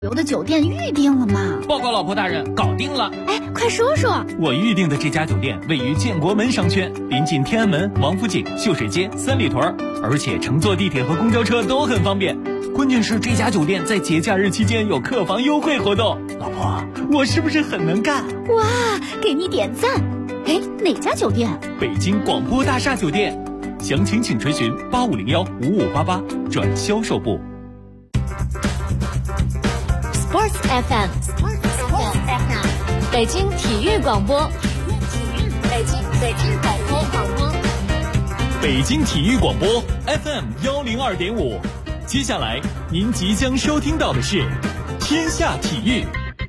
游的酒店预定了吗？ 报告老婆大人，搞定了。 哎，快说说。 我预定的这家酒店位于建国门商圈，临近天安门、王府井、秀水街、三里屯，而且乘坐地铁和公交车都很方便。关键是这家酒店在节假日期间有客房优惠活动。老婆，我是不是很能干？ 哇，给你点赞。哎，哪家酒店？ 北京广播大厦酒店。详情请垂询8501-5588转销售部。 Sports FM， 北京体育广播，北京广播， 北京体育广播 FM102.5。接下来您即将收听到的是天下体育。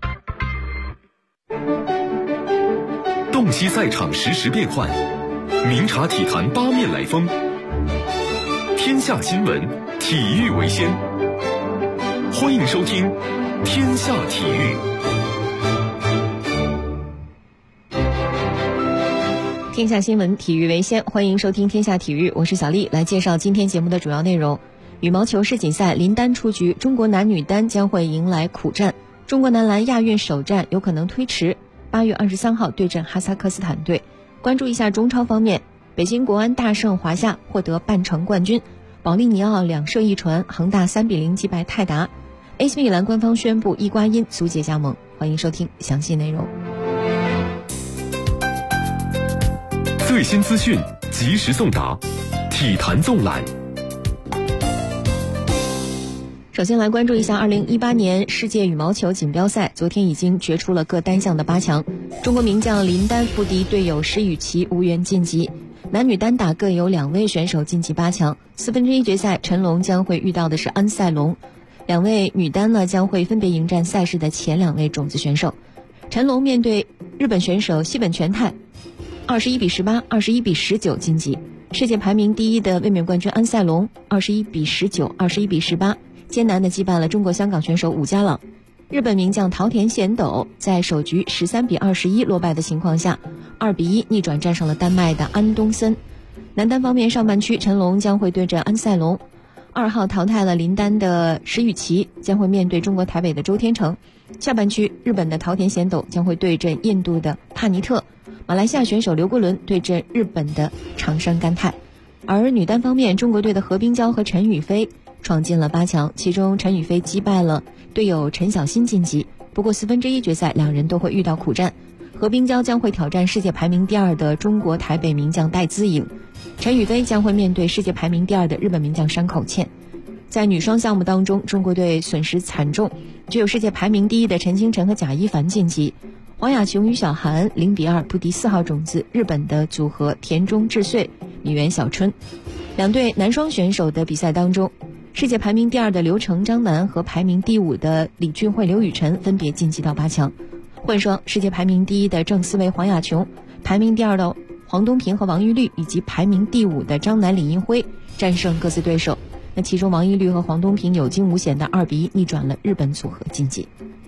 洞悉赛场实时变幻，明察体坛八面来风。天下新闻，体育为先。欢迎收听天下体育。 天下新闻，体育为先，欢迎收听天下体育，我是小丽，来介绍今天节目的主要内容。羽毛球世锦赛林丹出局，中国男女单将会迎来苦战，中国男篮亚运首战有可能推迟，8月23号对阵哈萨克斯坦队。关注一下中超方面，北京国安大胜华夏，获得半程冠军，保利尼奥2射1传，恒大3-0击败泰达。AC 米兰官方宣布伊瓜因租借加盟，欢迎收听详细内容。 最新资讯，及时送达，体坛纵览。 首先来关注一下2018年世界羽毛球锦标赛，昨天已经决出了各单项的8强。中国名将林丹不敌队友石宇奇，无缘晋级。男女单打各有2位选手晋级8强。1/4决赛，陈龙将会遇到的是安塞龙。2位女单呢将会分别迎战赛事的前2位种子选手。陈龙面对日本选手西本全太，21-18、21-19晋级。世界排名第1的卫冕冠军安塞龙21-19、21-18。艰难地击败了中国香港选手武家朗。日本名将桃田贤斗在首局13-21落败的情况下，2-1逆转战胜了丹麦的安东森。男单方面，上半区陈龙将会对阵安塞龙，2号淘汰了林丹的石宇奇将会面对中国台北的周天成。下半区，日本的桃田贤斗将会对阵印度的帕尼特，马来西亚选手刘国伦对阵日本的长山干太。而女单方面，中国队的何冰娇和陈雨菲闯进了8强，其中陈雨菲击败了队友陈小欣晋级。不过1/4决赛2人都会遇到苦战，何冰娇将会挑战世界排名第2的中国台北名将戴资颖，陈雨菲将会面对世界排名第2的日本名将山口茜。在女双项目当中，中国队损失惨重，只有世界排名第1的陈清晨和贾一凡晋级。黄雅琼与小韩0-2不敌4号种子日本的组合田中智穗、米原小春。2队男双选手的比赛当中，世界排名第2的刘成张楠和排名第5的李俊慧刘雨辰分别晋级到8强。混双，世界排名第1的郑思维黄雅琼，排名第2的黄东萍和王懿律以及排名第5的张楠李英辉战胜各自对手。那其中王懿律和黄东萍有惊无险的2-1逆转了日本组合晋级。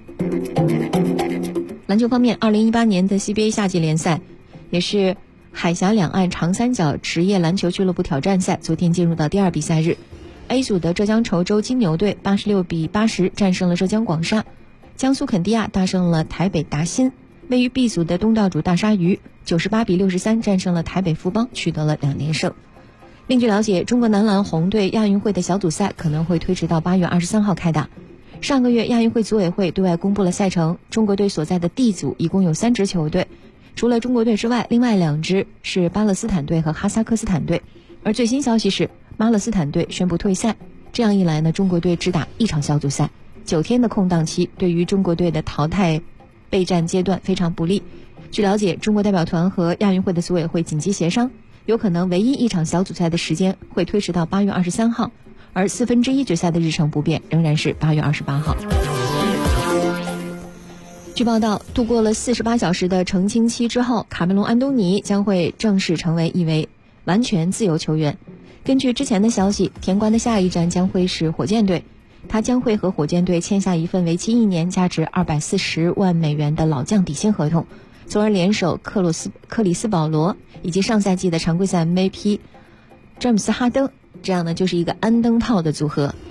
篮球方面，2018年的 CBA 夏季联赛，也是海峡两岸长三角职业篮球俱乐部挑战赛，昨天进入到第2比赛日。A 组的浙江稠州金牛队86-80战胜了浙江广厦，江苏肯迪亚大胜了台北达新。位于 B 组的东道主大鲨鱼98-63战胜了台北富邦，取得了2连胜。另据了解，中国男篮红队亚运会的小组赛可能会推迟到8月23号开打。上个月亚运会组委会对外公布了赛程，中国队所在的 D 组一共有3支球队，除了中国队之外，另外2支是巴勒斯坦队和哈萨克斯坦队。而最新消息是巴勒斯坦队宣布退赛，这样一来呢，中国队只打1场小组赛，9天的空档期对于中国队的淘汰备战阶段非常不利。据了解，中国代表团和亚运会的组委会紧急协商，有可能唯一1场小组赛的时间会推迟到8月23号，而1/4决赛的日程不变，仍然是8月28号。据报道，度过了48小时的澄清期之后，卡梅隆·安东尼将会正式成为一位完全自由球员。根据之前的消息，田瓜的下一站将会是火箭队，他将会和火箭队签下一份为期1年、价值240万美元的老将底薪合同，从而联手克里斯保罗以及上赛季的常规赛 MVP 詹姆斯哈登，这样呢就是一个安登炮的组合。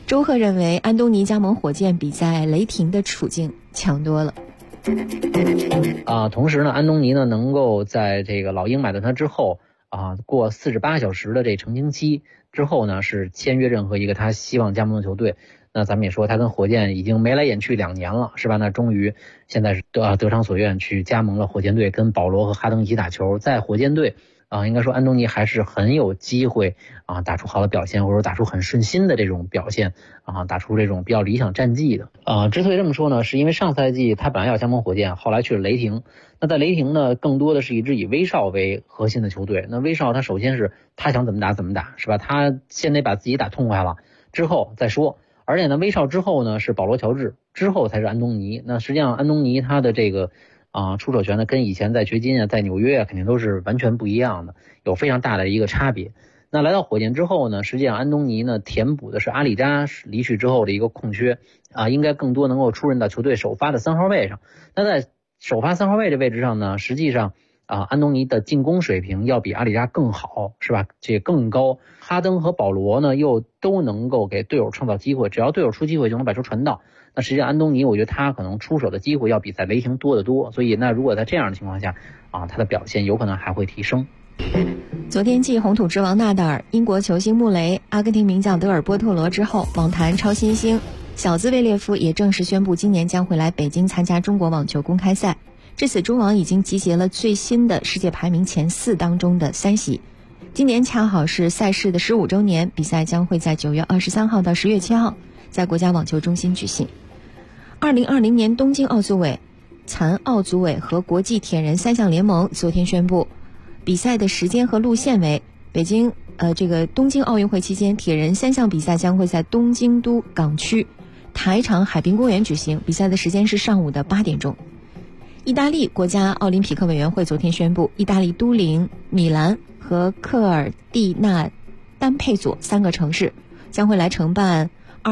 周贺认为，安东尼加盟火箭比在雷霆的处境强多了。 同时呢，安东尼呢能够在这个老鹰买断他之后过48小时的这澄清期之后呢，是签约任何一个他希望加盟的球队。那咱们也说，他跟火箭已经眉来眼去2年了，是吧？那终于现在是得偿所愿，去加盟了火箭队，跟保罗和哈登一起打球。在火箭队应该说安东尼还是很有机会打出好的表现，或者打出很顺心的这种表现打出这种比较理想战绩的。之所以这么说呢，是因为上赛季他本来要加盟火箭，后来去了雷霆。那在雷霆呢，更多的是一支以威少为核心的球队。那威少他首先是他想怎么打怎么打，是吧？他先得把自己打痛快了之后再说。而且呢，威少之后呢是保罗乔治，之后才是安东尼。那实际上安东尼他的这个出手权呢，跟以前在掘金在纽约肯定都是完全不一样的，有非常大的一个差别。那来到火箭之后呢，实际上安东尼呢填补的是阿里扎离去之后的一个空缺应该更多能够出任到球队首发的3号位上。那在首发3号位的位置上呢，实际上安东尼的进攻水平要比阿里扎更好，是吧？这更高。哈登和保罗呢又都能够给队友创造机会，只要队友出机会就能把球传到。那实际上安东尼我觉得他可能出手的机会要比在雷霆多得多，所以那如果在这样的情况下他的表现有可能还会提升。 昨天继红土之王纳达尔、英国球星穆雷、阿根廷名将德尔波特罗之后，网坛超新星小兹维列夫也正式宣布今年将会来北京参加中国网球公开赛。至此，中网已经集结了最新的世界排名前4当中的3席。今年恰好是赛事的15周年，比赛将会在9月23号到10月7号在国家网球中心举行。2020年东京奥组委、残奥组委和国际铁人3项联盟昨天宣布，比赛的时间和路线为东京奥运会期间，铁人3项比赛将会在东京都港区台场海滨公园举行，比赛的时间是上午的8点钟。意大利国家奥林匹克委员会昨天宣布，意大利都灵、米兰和科尔蒂纳丹佩佐3个城市将会来申办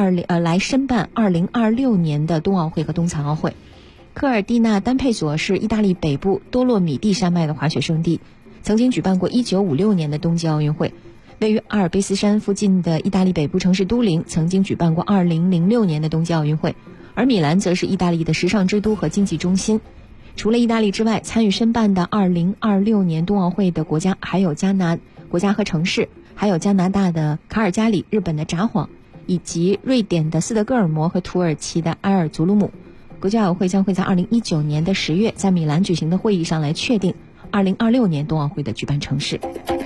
2026年的冬奥会和冬残奥会。科尔蒂纳丹佩佐是意大利北部多洛米蒂山脉的滑雪胜地，曾经举办过1956年的冬季奥运会。位于阿尔卑斯山附近的意大利北部城市都灵曾经举办过2006年的冬季奥运会，而米兰则是意大利的时尚之都和经济中心。除了意大利之外，参与申办的2026年冬奥会的国家还有国家和城市，还有加拿大的卡尔加里、日本的札幌，以及瑞典的斯德哥尔摩和土耳其的埃尔祖鲁姆。国际奥委会将会在2019年的10月在米兰举行的会议上来确定2026年冬奥会的举办城市。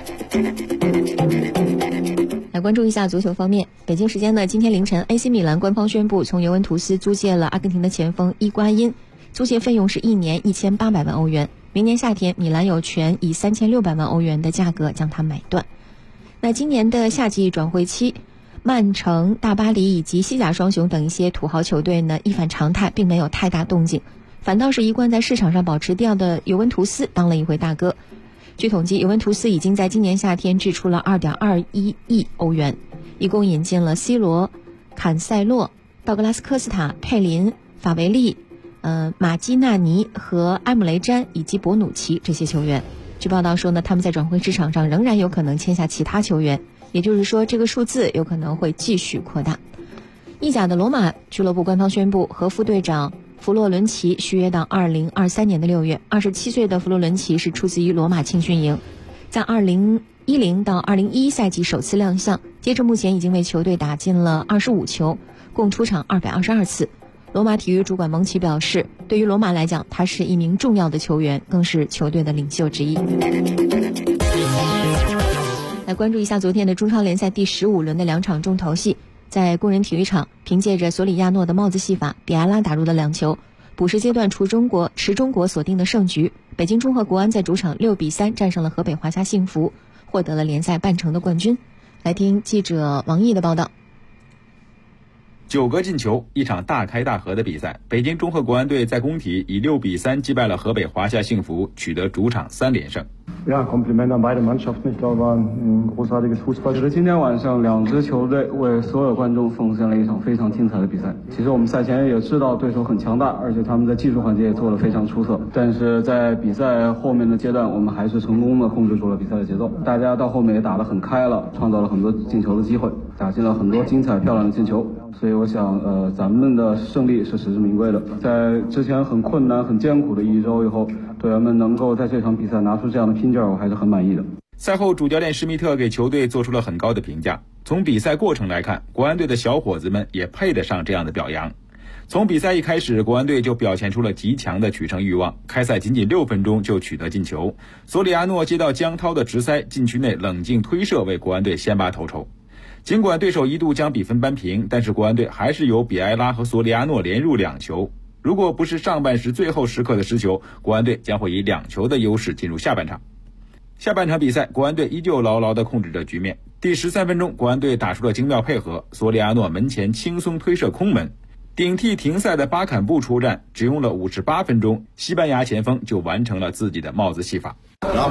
来关注一下足球方面，北京时间的今天凌晨 AC 米兰官方宣布从尤文图斯租借了阿根廷的前锋伊瓜因，租借费用是1年1800万欧元，明年夏天米兰有权以3600万欧元的价格将他买断。那今年的夏季转会期，曼城、大巴黎以及西甲双雄等一些土豪球队呢一反常态，并没有太大动静，反倒是一贯在市场上保持低调的尤文图斯当了一回大哥。据统计，尤文图斯已经在今年夏天支出了2.21亿欧元，一共引进了 C 罗、坎塞洛、道格拉斯科斯塔、佩林、法维利、马基纳尼和埃姆雷詹以及博努奇这些球员。据报道说呢，他们在转会市场上仍然有可能签下其他球员，也就是说这个数字有可能会继续扩大。意甲的罗马俱乐部官方宣布和副队长弗洛伦齐续约到2023年的6月。27岁的弗洛伦齐是出自于罗马青训营，在2010到2011赛季首次亮相，截至目前已经为球队打进了25球，共出场222次。罗马体育主管蒙奇表示，对于罗马来讲，他是一名重要的球员，更是球队的领袖之一。来关注一下昨天的中超联赛第15轮的2场重头戏。在工人体育场，凭借着索里亚诺的帽子戏法，比埃拉打入了2球，补时阶段持中国锁定的胜局。北京中赫国安在主场6-3战胜了河北华夏幸福，获得了联赛半程的冠军。来听记者王毅的报道。 9个进球，一场大开大合的比赛。北京中赫国安队在工体以6-3击败了河北华夏幸福，取得主场3连胜。 Kompliment an beide Mannschaften. Ich glaube, war ein großartiges Fußball. 我觉得今天晚上2支球队为所有观众奉献了一场非常精彩的比赛。其实我们赛前也知道对手很强大，而且他们在技术环节也做得非常出色。但是在比赛后面的阶段，我们还是成功的控制住了比赛的节奏。大家到后面也打得很开了，创造了很多进球的机会，打进了很多精彩漂亮的进球。 所以我想咱们的胜利是实至名归的。在之前很困难很艰苦的1周以后，队员们能够在这场比赛拿出这样的拼劲儿，我还是很满意的。 赛后主教练施密特给球队做出了很高的评价。从比赛过程来看，国安队的小伙子们也配得上这样的表扬。从比赛一开始，国安队就表现出了极强的取胜欲望，开赛仅仅6分钟就取得进球。索里亚诺接到江涛的直塞，禁区内冷静推射，为国安队先拔头筹。尽管对手一度将比分扳平，但是国安队还是由比埃拉和索里亚诺连入2球。如果不是上半时最后时刻的失球，国安队将会以2球的优势进入下半场。下半场比赛，国安队依旧牢牢地控制着局面。第13分钟，国安队打出了精妙配合，索里亚诺门前轻松推射空门。顶替停赛的巴坎布出战，只用了58分钟，西班牙前锋就完成了自己的帽子戏法。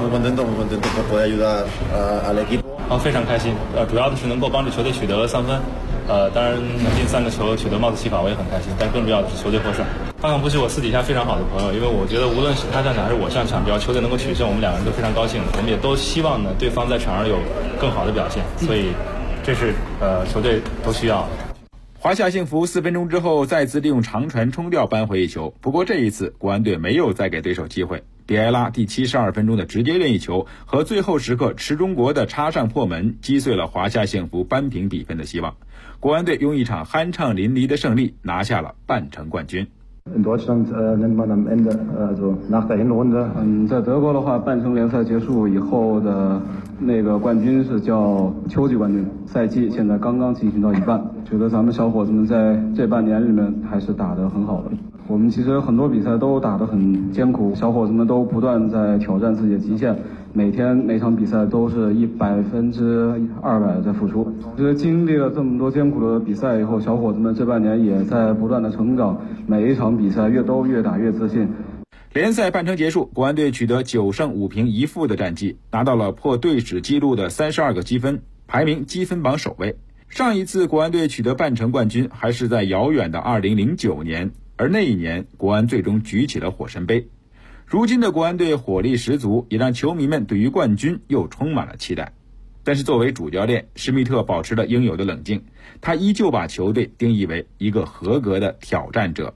非常开心，主要的是能够帮助球队取得3分，当然能进3个球取得帽子戏法我也很开心，但更重要的是球队获胜。巴坎布是我私底下非常好的朋友，因为我觉得无论是他上场还是我上场，只要球队能够取胜，我们2个人都非常高兴，我们也都希望呢对方在场上有更好的表现，所以这是球队都需要。 华夏幸福4分钟之后再次利用长传冲吊扳回1球，不过这一次国安队没有再给对手机会。比埃拉第72分钟的直接任意球和最后时刻池中国的插上破门，击碎了华夏幸福扳平比分的希望。国安队用一场酣畅淋漓的胜利拿下了半程冠军。 In Deutschland nennt man am Ende, also nach der Hinrunde. 在德国的话，半程联赛结束以后的那个冠军是叫秋季冠军。赛季现在刚刚进行到一半，觉得咱们小伙子们在这半年里面还是打得很好的。我们其实很多比赛都打得很艰苦，小伙子们都不断在挑战自己的极限，每天每场比赛都是200%在付出。其实经历了这么多艰苦的比赛以后，小伙子们这半年也在不断的成长，每一场比赛越打越自信。 联赛半程结束，国安队取得9胜5平1负的战绩，拿到了破队史纪录的32个积分，排名积分榜首位。上一次国安队取得半程冠军还是在遥远的2009年，而那一年国安最终举起了火神杯。如今的国安队火力十足，也让球迷们对于冠军又充满了期待。但是作为主教练，施密特保持了应有的冷静，他依旧把球队定义为一个合格的挑战者。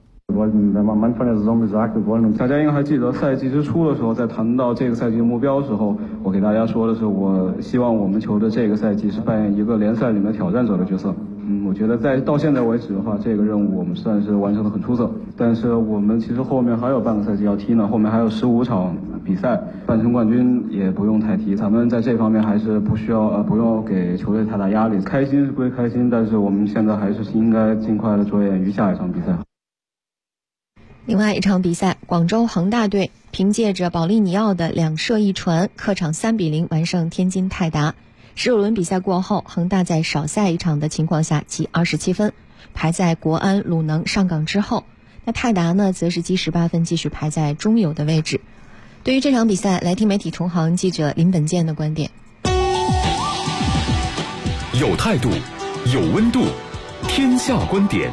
大家应该还记得赛季之初的时候，在谈到这个赛季的目标的时候，我给大家说的是，我希望我们球队这个赛季是扮演一个联赛里面挑战者的角色。我觉得到现在为止的话，这个任务我们算是完成得很出色。但是我们其实后面还有半个赛季要踢呢，后面还有15场比赛，半程冠军也不用太提。咱们在这方面还是不用给球队太大压力。开心是归开心，但是我们现在还是应该尽快的着眼于下一场比赛。 另外一场比赛，广州恒大队凭借着保利尼奥的2射1传，客场3-0完胜天津泰达。15轮比赛过后，恒大在少赛一场的情况下积27分，排在国安、鲁能、上港之后。那泰达呢，则是积18分，继续排在中游的位置。对于这场比赛，来听媒体同行记者林本健的观点。 有态度，有温度，天下观点。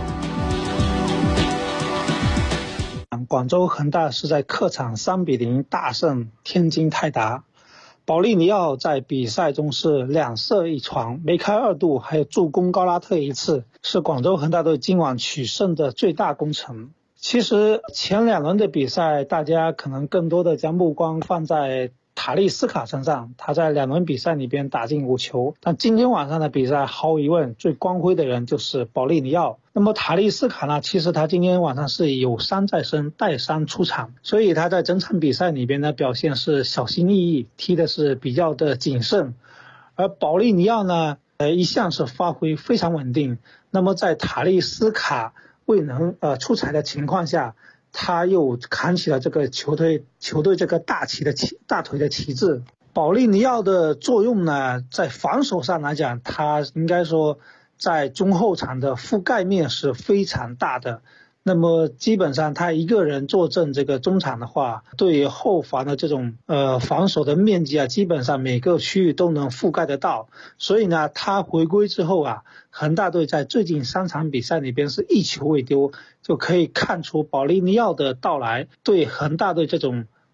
广州恒大是在客场3-0大胜天津泰达。保利尼奥在比赛中是2射1传，梅开2度，还有助攻高拉特1次，是广州恒大队今晚取胜的最大功臣。其实前2轮的比赛，大家可能更多的将目光放在塔利斯卡身上，他在2轮比赛里边打进5球。但今天晚上的比赛，毫无疑问最光辉的人就是保利尼奥。那么塔利斯卡呢，其实他今天晚上是有伤在身，带伤出场，所以他在整场比赛里边的表现是小心翼翼，踢的是比较的谨慎。而保利尼奥呢，一向是发挥非常稳定。那么在塔利斯卡未能出彩的情况下，他又扛起了这个球队这个大腿的旗帜。保利尼奥的作用呢，在防守上来讲，他应该说在中后场的覆盖面是非常大的。那么基本上他一个人坐镇这个中场的话，对于后防的这种防守的面积啊，基本上每个区域都能覆盖得到。所以呢，他回归之后啊，恒大队在最近3场比赛里边是1球未丢，就可以看出保利尼奥的到来对恒大队这种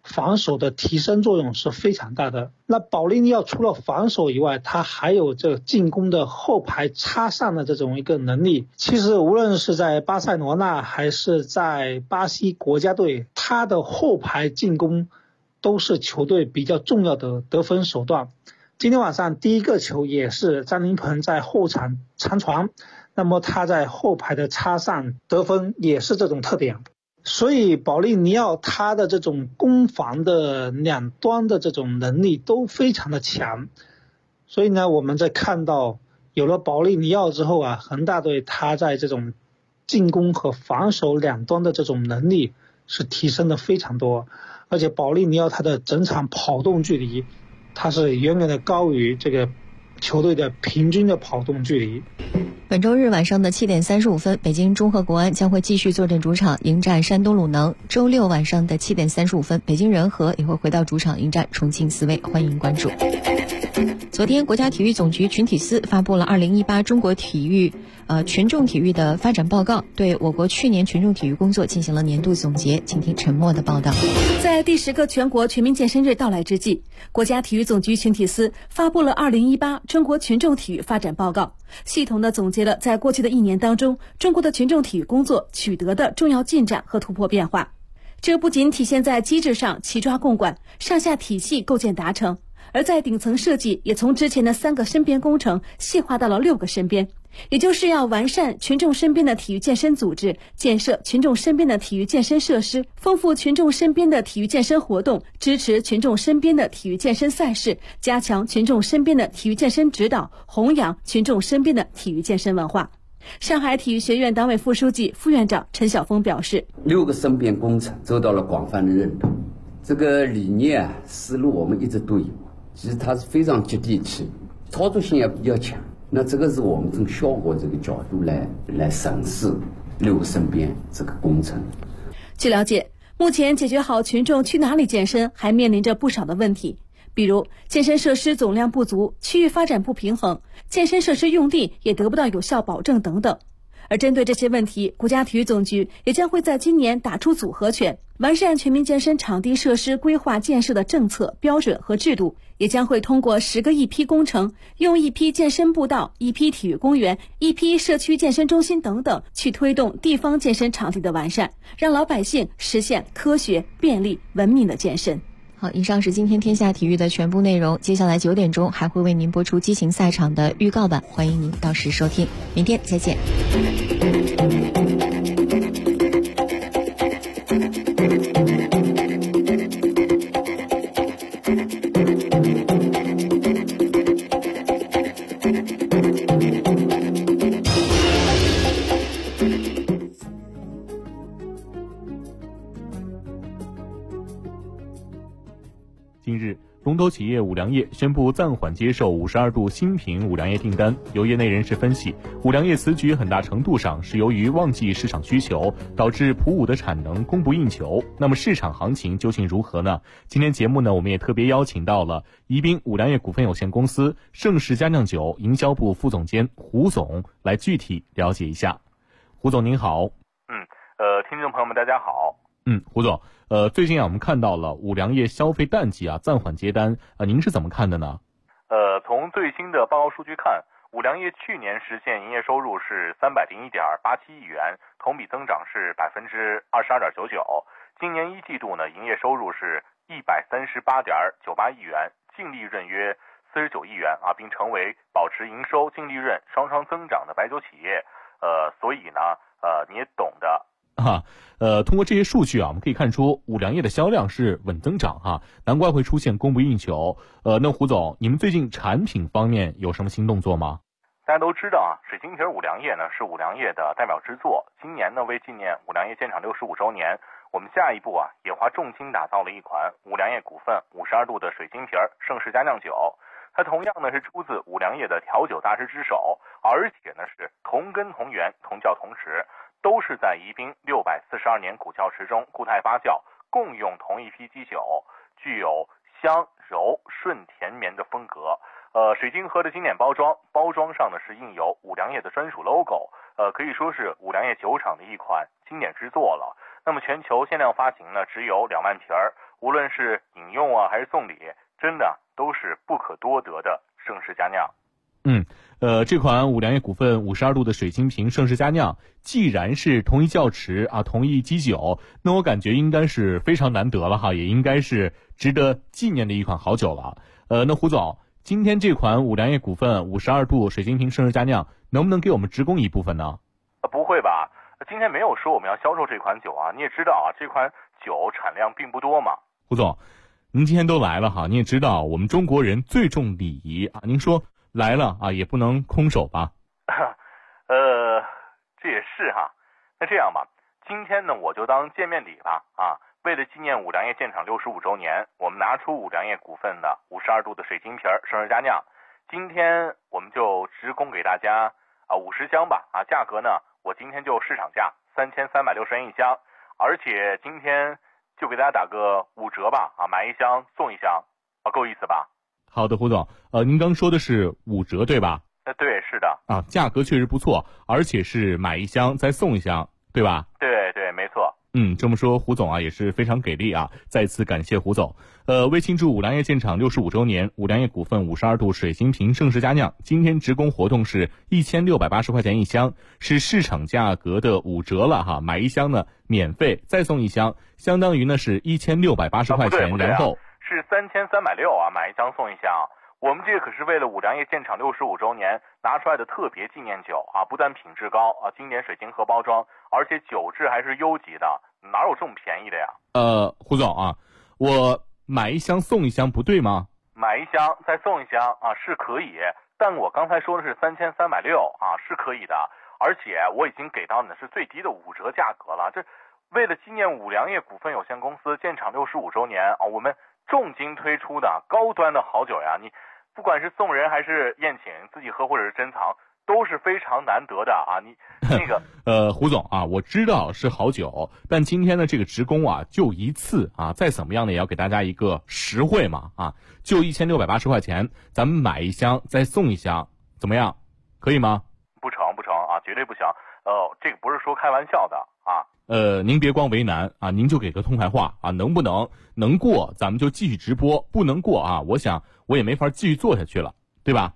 防守的提升作用是非常大的。那保利尼奥除了防守以外，他还有这进攻的后排插上的这种一个能力。其实无论是在巴塞罗那还是在巴西国家队，他的后排进攻都是球队比较重要的得分手段。今天晚上第一个球也是张琳芃在后场长传，那么他在后排的插上得分也是这种特点。所以保利尼奥他的这种攻防的两端的这种能力都非常的强。所以呢，我们在看到有了保利尼奥之后啊，恒大队他在这种进攻和防守两端的这种能力是提升的非常多。而且保利尼奥他的整场跑动距离，他是远远的高于这个球队的平均的跑动距离。 本周日晚上的7点35分，北京中赫国安将会继续坐镇主场迎战山东鲁能。周六晚上的7点35分，北京人和也会回到主场迎战重庆斯威，欢迎关注。昨天，国家体育总局群体司发布了2018中国体育群众体育的发展报告，对我国去年群众体育工作进行了年度总结。请听陈默的报道。 在第10个全国全民健身日到来之际，国家体育总局群体司发布了2018中国群众体育发展报告，系统地总结了在过去的1年当中，中国的群众体育工作取得的重要进展和突破变化。这不仅体现在机制上齐抓共管，上下体系构建达成，而在顶层设计也从之前的3个身边工程细化到了6个身边，也就是要完善群众身边的体育健身组织，建设群众身边的体育健身设施，丰富群众身边的体育健身活动，支持群众身边的体育健身赛事，加强群众身边的体育健身指导，弘扬群众身边的体育健身文化。上海体育学院党委副书记、副院长陈晓峰表示 ，6个身边工程受到了广泛的认同。这个理念思路我们一直都有，其实它是非常接地气，操作性也比较强。那这个是我们从效果这个角度来审视6个身边这个工程。 据了解，目前解决好群众去哪里健身还面临着不少的问题，比如健身设施总量不足、区域发展不平衡、健身设施用地也得不到有效保证等等。而针对这些问题，国家体育总局也将会在今年打出组合拳，完善全民健身场地设施规划建设的政策、标准和制度，也将会通过10个一批工程，用一批健身步道、一批体育公园、一批社区健身中心等等，去推动地方健身场地的完善，让老百姓实现科学、便利、文明的健身。 好，以上是今天天下体育的全部内容。接下来9点钟还会为您播出激情赛场的预告版，欢迎您到时收听。明天再见。 近日，龙头企业五粮液宣布暂缓接受52度新品五粮液订单。有业内人士分析，五粮液此举很大程度上是由于旺季市场需求，导致普五的产能供不应求。那么市场行情究竟如何呢？今天节目呢，我们也特别邀请到了宜宾五粮液股份有限公司盛世佳酿酒营销部副总监胡总来具体了解一下。胡总您好。 听众朋友们大家好。 胡总，最近我们看到了五粮液消费淡季暂缓接单，您是怎么看的呢？ 从最新的报告数据看，五粮液去年实现营业收入是301.87亿元，同比增长是22.99%。今年1季度呢，营业收入是138.98亿元，净利润约49亿元并成为保持营收、净利润双双增长的白酒企业。所以呢，你也懂的。 通过这些数据我们可以看出五粮液的销量是稳增长难怪会出现供不应求。那胡总，你们最近产品方面有什么新动作吗？ 大家都知道水晶瓶五粮液呢是五粮液的代表之作。今年呢，为纪念五粮液建厂65周年，我们下一步也花重金打造了一款五粮液股份52度的水晶瓶盛世佳酿酒。它同样呢是出自五粮液的调酒大师之手，而且呢是同根同源、同窖同池，都是在宜宾642年古窖池中固态发酵，共用同一批基酒，具有香柔顺甜绵的风格。水晶盒的经典包装上呢是印有五粮液的专属 logo， 可以说是五粮液酒厂的一款经典之作了。那么全球限量发行呢只有2万瓶， 无论是饮用啊还是送礼，真的都是不可多得的盛世佳酿。 这款五粮液股份52度的水晶瓶盛世佳酿，既然是同一窖池啊，同一基酒，那我感觉应该是非常难得了哈，也应该是值得纪念的一款好酒了。那胡总，今天这款五粮液股份52度水晶瓶盛世佳酿，能不能给我们直供一部分呢？ 不会吧？今天没有说我们要销售这款酒啊，你也知道啊，这款酒产量并不多嘛。 胡总，您今天都来了哈，你也知道我们中国人最重礼仪啊，您说来了啊，也不能空手吧？ 这也是哈。那这样吧，今天呢我就当见面礼吧啊。为了纪念五粮液建厂65周年，我们拿出五粮液股份的52度的水晶瓶盛世佳酿，今天我们就直供给大家50箱吧啊。价格呢，我今天就市场价3360元一箱，而且今天就给大家打个5折吧啊，买一箱送一箱啊，够意思吧？ 好的，胡总，您刚说的是5折对吧？ 对，是的。 啊，价格确实不错，而且是买一箱再送一箱，对吧？ 对，没错。 这么说胡总啊也是非常给力啊，再次感谢胡总。为庆祝五粮液建厂65周年，五粮液股份52度水晶瓶盛世佳酿今天直供活动是1680块钱一箱，是市场价格的5折了哈，买一箱呢免费再送一箱，相当于呢是1680块钱，然后是3360啊，买一箱送一箱。我们这个可是为了五粮液建厂65周年拿出来的特别纪念酒啊，不但品质高啊，经典水晶盒包装，而且酒质还是优级的，哪有这么便宜的呀？ 胡总啊，我买一箱送一箱不对吗？ 买一箱再送一箱啊是可以，但我刚才说的是3360啊是可以的，而且我已经给到你的是最低的5折价格了。这为了纪念五粮液股份有限公司建厂65周年啊，我们重金推出的高端的好酒呀，你不管是送人还是宴请，自己喝或者是珍藏，都是非常难得的啊！你那个胡总啊，我知道是好酒，但今天的这个直供啊，就一次啊，再怎么样呢，也要给大家一个实惠嘛啊，就1680块钱，咱们买一箱再送一箱，怎么样？可以吗？ 不成啊，绝对不行！这个不是说开玩笑的啊。 您别光为难啊，您就给个痛快话啊，能不能过咱们就继续直播，不能过啊，我想我也没法继续做下去了，对吧？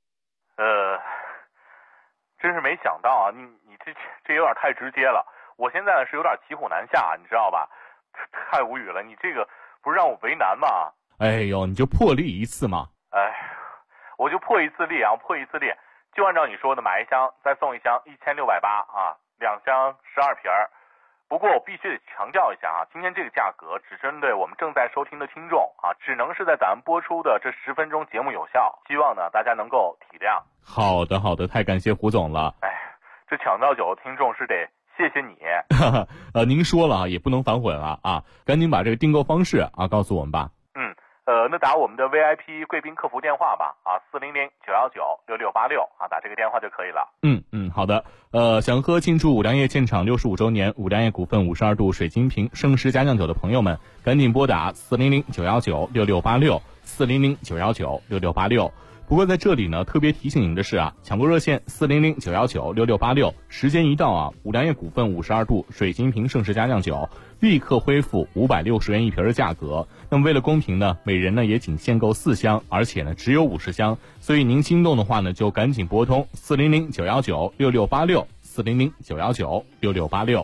真是没想到啊，你这有点太直接了，我现在是有点骑虎难下，你知道吧？太无语了，你这个不是让我为难吗？ 哎呦，你就破例一次嘛。 我就破一次例啊，就按照你说的，买一箱再送一箱1680啊，2箱12瓶儿。不过我必须得强调一下啊，今天这个价格只针对我们正在收听的听众啊，只能是在咱们播出的这10分钟节目有效，希望呢大家能够体谅。 好的，太感谢胡总了。 这抢到酒的听众是得谢谢你。 您说了啊，也不能反悔了啊，赶紧把这个订购方式啊告诉我们吧。 那打我们的 VIP 贵宾客服电话吧啊，400-919-6686啊，打这个电话就可以了。 好的。想喝庆祝五粮液建厂65周年五粮液股份52度水晶瓶盛世佳酿酒的朋友们，赶紧拨打400-919-6686 400-919-6686。不过在这里呢，特别提醒您的是啊，抢购热线400-919-6686，时间一到啊，五粮液股份52度水晶瓶盛世佳酿酒立刻恢复560元一瓶的价格。那么为了公平呢，每人呢也仅限购4箱，而且呢只有50箱，所以您心动的话呢，就赶紧拨通400-919-6686 400-919-6686。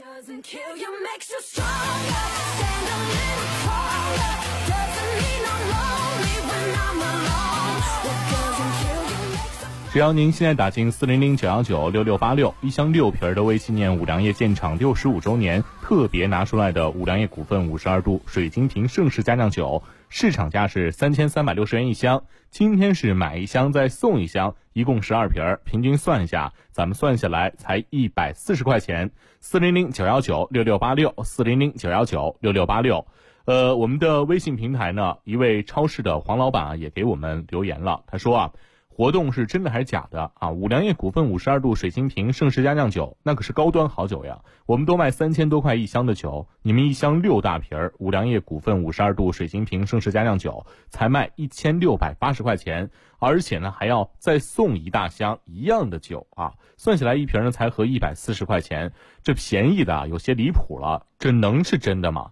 只要您现在打进400-919-6686，一箱6瓶的为纪念五粮液建厂65周年特别拿出来的五粮液股份52度水晶瓶盛世佳酿酒，市场价是3360元一箱，今天是买一箱再送一箱，一共12瓶，平均算一下，咱们算下来才140块钱。400-919-6686 400-919-6686。我们的微信平台呢，一位超市的黄老板啊也给我们留言了，他说啊，活动是真的还是假的啊？五粮液股份52度水晶瓶盛世佳酿酒，那可是高端好酒呀！我们都卖3000多块一箱的酒，你们一箱6大瓶儿，五粮液股份52度水晶瓶盛世佳酿酒才卖1680块钱，而且呢还要再送一大箱一样的酒啊！算起来一瓶呢才合140块钱，这便宜的有些离谱了，这能是真的吗？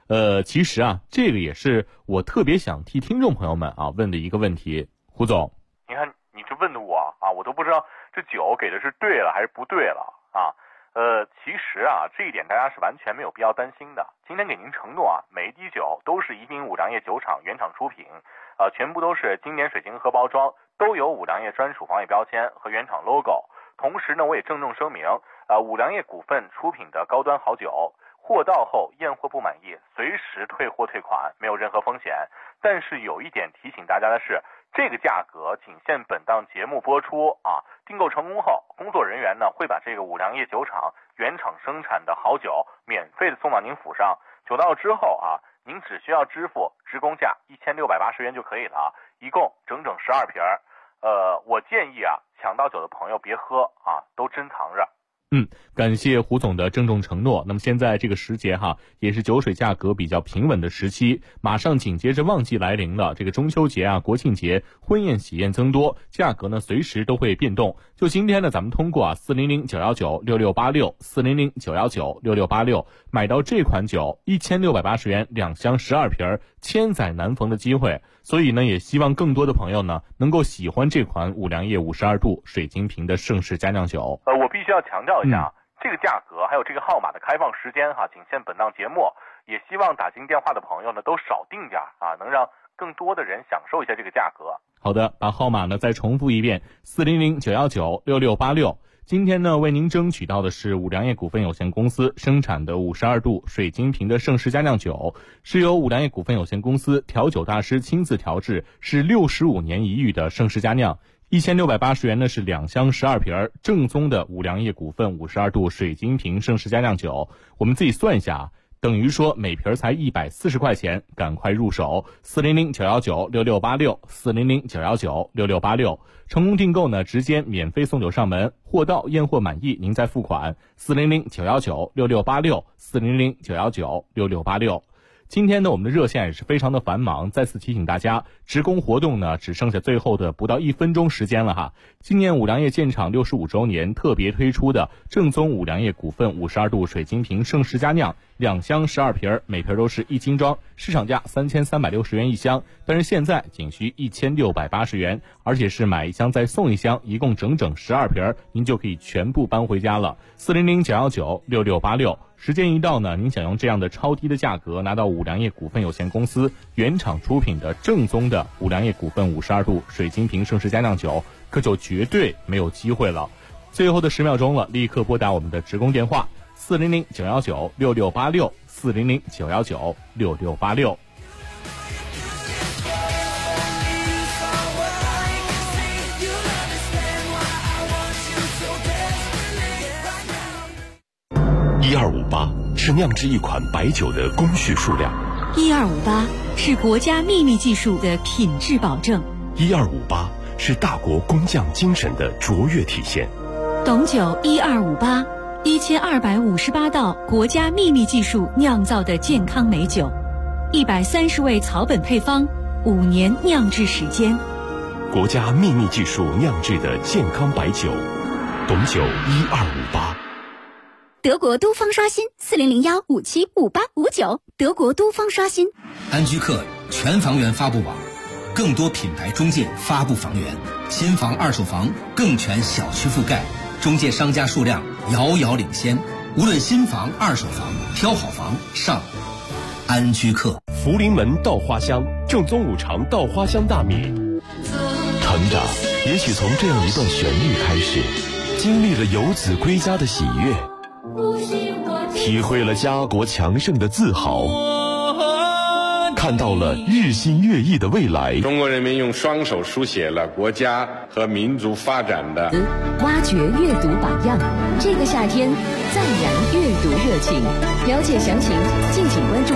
其实啊，这个也是我特别想替听众朋友们啊问的一个问题。胡总， 你看你这问的我啊，我都不知道这酒给的是对了还是不对了啊。其实啊，这一点大家是完全没有必要担心的。今天给您承诺啊，每一滴酒都是宜宾五粮液酒厂原厂出品，全部都是经典水晶盒包装，都有五粮液专属防伪标签和原厂 logo。同时呢，我也郑重声明，五粮液股份出品的高端好酒，货到后验货不满意，随时退货退款，没有任何风险。但是有一点提醒大家的是，这个价格仅限本档节目播出啊！订购成功后，工作人员呢会把这个五粮液酒厂原厂生产的好酒免费的送到您府上。酒到之后啊，您只需要支付直工价1680元就可以了，一共整整12瓶。我建议啊，抢到酒的朋友别喝啊，都珍藏着。 感谢胡总的郑重承诺。那么现在这个时节哈，也是酒水价格比较平稳的时期，马上紧接着旺季来临了。这个中秋节啊、国庆节，婚宴喜宴增多，价格呢随时都会变动。就今天呢，咱们通过400-919-6686，400-919-6686，买到这款酒1680元2箱12瓶，千载难逢的机会。所以呢，也希望更多的朋友呢能够喜欢这款五粮液52度水晶瓶的盛世佳酿酒。 我必须要强调一下，这个价格还有这个号码的开放时间仅限本档节目，也希望打进电话的朋友呢都少定点啊，能让更多的人享受一下这个价格。 好的，把号码呢再重复一遍，400-919-6686。今天呢，为您争取到的是五粮液股份有限公司生产的52度水晶瓶的盛世佳酿酒，是由五粮液股份有限公司调酒大师亲自调制，是65年一遇的盛世佳酿。1680元呢是2箱12瓶，正宗的五粮液股份52度水晶瓶盛世佳酿酒。我们自己算一下，等于说每瓶才140块钱，赶快入手，400-919-6686，400-919-6686。成功订购呢，直接免费送酒上门，货到验货满意您再付款，400-919-6686，400-919-6686。今天呢，我们的热线也是非常的繁忙，再次提醒大家，职工活动呢只剩下最后的不到1分钟时间了哈。今年五粮液建厂65周年特别推出的正宗五粮液股份52度水晶瓶盛世佳酿，2箱12瓶，每瓶都是1斤装，市场价3360元一箱，但是现在仅需1680元，而且是买1箱再送1箱，一共整整12瓶，您就可以全部搬回家了。400-919-6686。时间一到呢，您想用这样的超低的价格拿到五粮液股份有限公司原厂出品的正宗的五粮液股份52度水晶瓶盛世佳酿酒，可就绝对没有机会了。最后的10秒钟了，立刻拨打我们的职工电话400-919-6686， 400-919-6686。 1258是酿制一款白酒的工序数量 ，1258是国家秘密技术的品质保证 ，1258是大国工匠精神的卓越体现。 董酒1258，1258道国家秘密技术酿造的健康美酒，130味草本配方，5年酿制时间， 国家秘密技术酿制的健康白酒，董酒1258。 德国都方刷新400-1575859，德国都方刷新。 安居客全房源发布网，更多品牌中介发布房源，新房二手房更全小区覆盖，中介商家数量遥遥领先。无论新房二手房，挑好房上安居客。 福临门稻花香，正宗五常稻花香大米。成长也许从这样一段旋律开始，经历了游子归家的喜悦，体会了家国强盛的自豪，看到了日新月异的未来。 中国人民用双手书写了国家和民族发展的， 挖掘阅读榜样。这个夏天，再燃阅读热情。了解详情，敬请关注